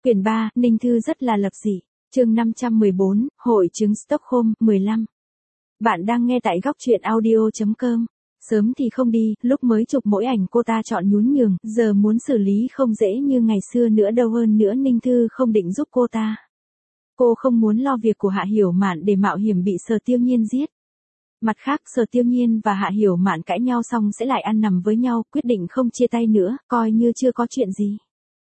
Quyển 3, Ninh Thư rất là lập dị. Chương 514, Hội chứng Stockholm, 15. Bạn đang nghe tại góc truyện audio.com. Sớm thì không đi, lúc mới chụp mỗi ảnh cô ta chọn nhún nhường, giờ muốn xử lý không dễ như ngày xưa nữa đâu. Hơn nữa Ninh Thư không định giúp cô ta. Cô không muốn lo việc của Hạ Hiểu Mạn để mạo hiểm bị Sở Tiêu Nhiên giết. Mặt khác, Sở Tiêu Nhiên và Hạ Hiểu Mạn cãi nhau xong sẽ lại ăn nằm với nhau, quyết định không chia tay nữa, coi như chưa có chuyện gì.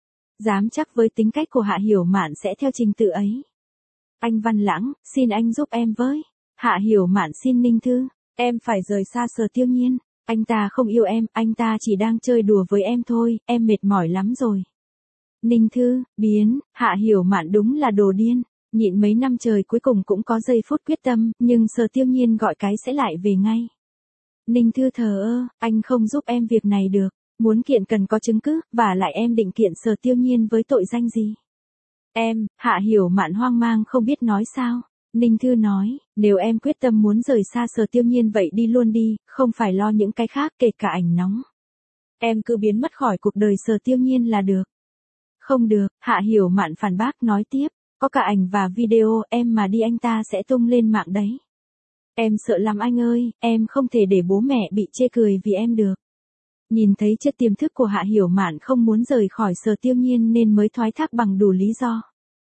Dám chắc với tính cách của Hạ Hiểu Mạn sẽ theo trình tự ấy. Anh Văn Lãng, xin anh giúp em với. Hạ Hiểu Mạn xin Ninh Thư, em phải rời xa Sở Tiêu Nhiên. Anh ta không yêu em, anh ta chỉ đang chơi đùa với em thôi, em mệt mỏi lắm rồi. Ninh Thư, biến, Hạ Hiểu Mạn đúng là đồ điên. Nhịn mấy năm trời cuối cùng cũng có giây phút quyết tâm, nhưng Sở Tiêu Nhiên gọi cái sẽ lại về ngay. Ninh Thư thờ ơ, anh không giúp em việc này được. Muốn kiện cần có chứng cứ, và lại em định kiện Sở Tiêu Nhiên với tội danh gì? Em, Hạ Hiểu Mạn hoang mang không biết nói sao. Ninh Thư nói, nếu em quyết tâm muốn rời xa Sở Tiêu Nhiên vậy đi luôn đi, không phải lo những cái khác kể cả ảnh nóng. Em cứ biến mất khỏi cuộc đời Sở Tiêu Nhiên là được. Không được, Hạ Hiểu Mạn phản bác nói tiếp, có cả ảnh và video, em mà đi anh ta sẽ tung lên mạng đấy. Em sợ lắm anh ơi, em không thể để bố mẹ bị chê cười vì em được. Nhìn thấy chất tiềm thức của Hạ Hiểu Mạn không muốn rời khỏi Sở Tiêu Nhiên nên mới thoái thác bằng đủ lý do.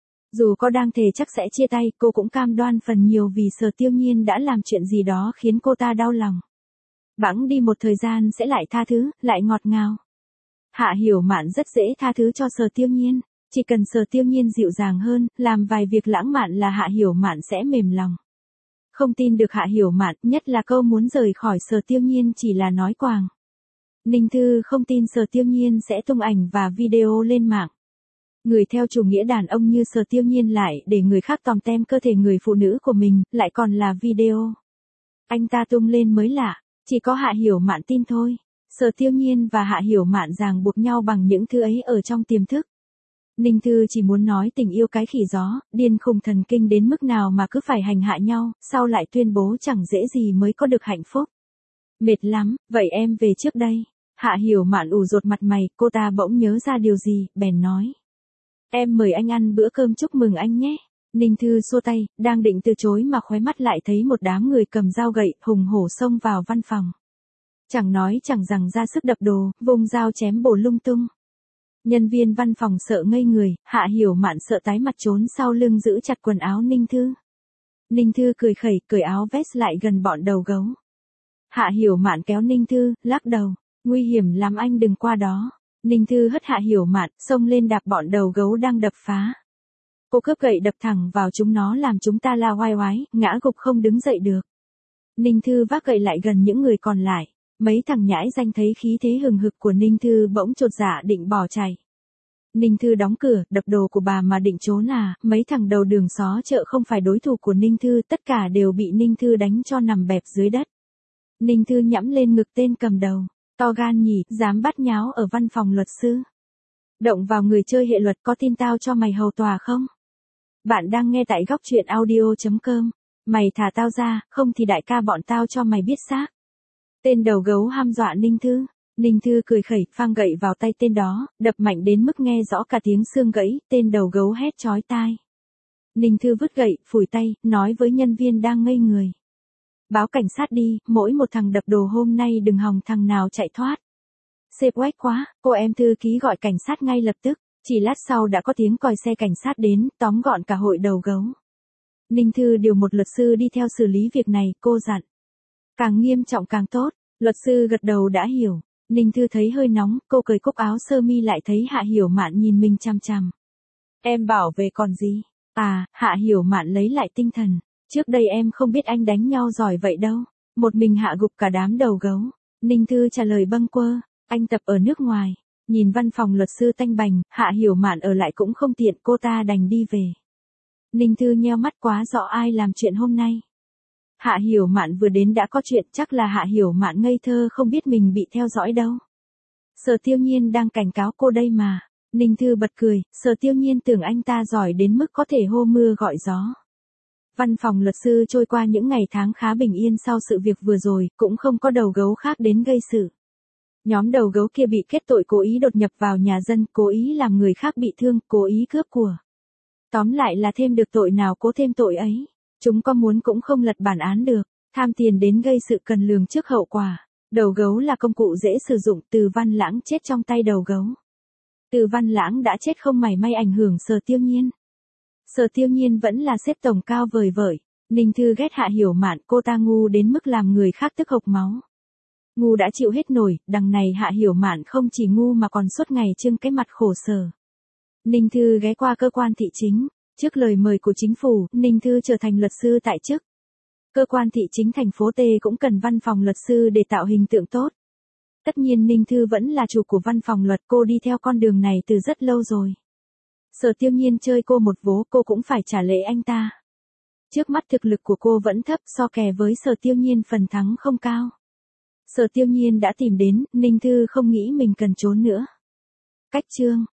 Dù có đang thề chắc sẽ chia tay, cô cũng cam đoan phần nhiều vì Sở Tiêu Nhiên đã làm chuyện gì đó khiến cô ta đau lòng. Bẵng đi một thời gian sẽ lại tha thứ, lại ngọt ngào. Hạ Hiểu Mạn rất dễ tha thứ cho Sở Tiêu Nhiên, chỉ cần Sở Tiêu Nhiên dịu dàng hơn, làm vài việc lãng mạn là Hạ Hiểu Mạn sẽ mềm lòng. Không tin được Hạ Hiểu Mạn, nhất là câu muốn rời khỏi Sở Tiêu Nhiên chỉ là nói quàng. Ninh Thư không tin Sở Tiêu Nhiên sẽ tung ảnh và video lên mạng. Người theo chủ nghĩa đàn ông như Sở Tiêu Nhiên lại để người khác tòm tem cơ thể người phụ nữ của mình, lại còn là video. Anh ta tung lên mới lạ, chỉ có Hạ Hiểu Mạn tin thôi. Sở Tiêu Nhiên và Hạ Hiểu Mạn ràng buộc nhau bằng những thứ ấy ở trong tiềm thức. Ninh Thư chỉ muốn nói tình yêu cái khỉ gió, điên khùng thần kinh đến mức nào mà cứ phải hành hạ nhau, sau lại tuyên bố chẳng dễ gì mới có được hạnh phúc. Mệt lắm, vậy em về trước đây. Hạ Hiểu Mạn ủ rột mặt mày, cô ta bỗng nhớ ra điều gì, bèn nói. Em mời anh ăn bữa cơm chúc mừng anh nhé. Ninh Thư xua tay, đang định từ chối mà khóe mắt lại thấy một đám người cầm dao gậy, hùng hổ xông vào văn phòng. Chẳng nói chẳng rằng ra sức đập đồ, vùng dao chém bổ lung tung. Nhân viên văn phòng sợ ngây người, Hạ Hiểu Mạn sợ tái mặt trốn sau lưng giữ chặt quần áo Ninh Thư. Ninh Thư cười khẩy, cởi áo vest lại gần bọn đầu gấu. Hạ Hiểu Mạn kéo Ninh Thư, lắc đầu. Nguy hiểm lắm anh đừng qua đó. Ninh Thư hất Hạ Hiểu Mạn, xông lên đạp bọn đầu gấu đang đập phá. Cô cướp gậy đập thẳng vào chúng nó làm chúng ta la oai oái, ngã gục không đứng dậy được. Ninh Thư vác gậy lại gần những người còn lại. Mấy thằng nhãi danh thấy khí thế hừng hực của Ninh Thư bỗng chột dạ định bỏ chạy. Ninh Thư đóng cửa, đập đồ của bà mà định trốn à, mấy thằng đầu đường xó chợ không phải đối thủ của Ninh Thư, tất cả đều bị Ninh Thư đánh cho nằm bẹp dưới đất. Ninh Thư nhẫm lên ngực tên cầm đầu. To gan nhỉ, dám bắt nháo ở văn phòng luật sư. Động vào người chơi hệ luật, có tin tao cho mày hầu tòa không? Bạn đang nghe tại góc truyện audio.com. Mày thả tao ra, không thì đại ca bọn tao cho mày biết xác. Tên đầu gấu hăm dọa Ninh Thư. Ninh Thư cười khẩy, phang gậy vào tay tên đó, đập mạnh đến mức nghe rõ cả tiếng xương gãy, tên đầu gấu hét chói tai. Ninh Thư vứt gậy, phủi tay, nói với nhân viên đang ngây người. Báo cảnh sát đi, mỗi một thằng đập đồ hôm nay đừng hòng thằng nào chạy thoát. Sếp oách quá, cô em thư ký gọi cảnh sát ngay lập tức, chỉ lát sau đã có tiếng còi xe cảnh sát đến, tóm gọn cả hội đầu gấu. Ninh Thư điều một luật sư đi theo xử lý việc này, cô dặn. Càng nghiêm trọng càng tốt, luật sư gật đầu đã hiểu. Ninh Thư thấy hơi nóng, cô cởi cúc áo sơ mi lại thấy Hạ Hiểu Mạn nhìn mình chằm chằm. Em bảo về còn gì? À, Hạ Hiểu Mạn lấy lại tinh thần. Trước đây em không biết anh đánh nhau giỏi vậy đâu. Một mình hạ gục cả đám đầu gấu. Ninh Thư trả lời bâng quơ. Anh tập ở nước ngoài. Nhìn văn phòng luật sư tanh bành, Hạ Hiểu Mạn ở lại cũng không tiện, cô ta đành đi về. Ninh Thư nheo mắt quá rõ ai làm chuyện hôm nay. Hạ Hiểu Mạn vừa đến đã có chuyện, chắc là Hạ Hiểu Mạn ngây thơ không biết mình bị theo dõi đâu. Sở Tiêu Nhiên đang cảnh cáo cô đây mà. Ninh Thư bật cười, Sở Tiêu Nhiên tưởng anh ta giỏi đến mức có thể hô mưa gọi gió. Văn phòng luật sư trôi qua những ngày tháng khá bình yên sau sự việc vừa rồi, cũng không có đầu gấu khác đến gây sự. Nhóm đầu gấu kia bị kết tội cố ý đột nhập vào nhà dân, cố ý làm người khác bị thương, cố ý cướp của. Tóm lại là thêm được tội nào cố thêm tội ấy. Chúng có muốn cũng không lật bản án được. Tham tiền đến gây sự cần lường trước hậu quả. Đầu gấu là công cụ dễ sử dụng. Từ Văn Lãng chết trong tay đầu gấu. Từ Văn Lãng đã chết không mảy may ảnh hưởng Sở Tiêu Nhiên. Sở Tiêu Nhiên vẫn là xếp tổng cao vời vợi. Ninh Thư ghét Hạ Hiểu Mạn, cô ta ngu đến mức làm người khác tức hộc máu. Ngu đã chịu hết nổi, đằng này Hạ Hiểu Mạn không chỉ ngu mà còn suốt ngày trưng cái mặt khổ sở. Ninh Thư ghé qua cơ quan thị chính. Trước lời mời của chính phủ, Ninh Thư trở thành luật sư tại chức. Cơ quan thị chính thành phố T cũng cần văn phòng luật sư để tạo hình tượng tốt. Tất nhiên Ninh Thư vẫn là chủ của văn phòng luật, cô đi theo con đường này từ rất lâu rồi. Sở Tiêu Nhiên chơi cô một vố, cô cũng phải trả lễ anh ta. Trước mắt thực lực của cô vẫn thấp, so kè với Sở Tiêu Nhiên phần thắng không cao. Sở Tiêu Nhiên đã tìm đến, Ninh Thư không nghĩ mình cần trốn nữa. Cách chương